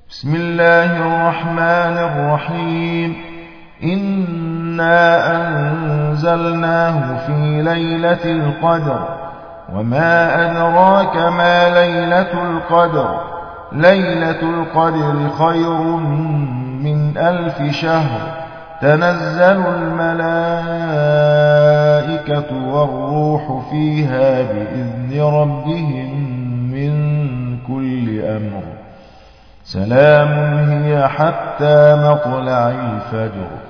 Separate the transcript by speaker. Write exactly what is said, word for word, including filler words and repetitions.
Speaker 1: بسم الله الرحمن الرحيم إنا أنزلناه في ليلة القدر وما أدراك ما ليلة القدر ليلة القدر خير من ألف شهر تنزل الملائكة والروح فيها بإذن ربهم من كل أمر سلام هي حتى مطلع الفجر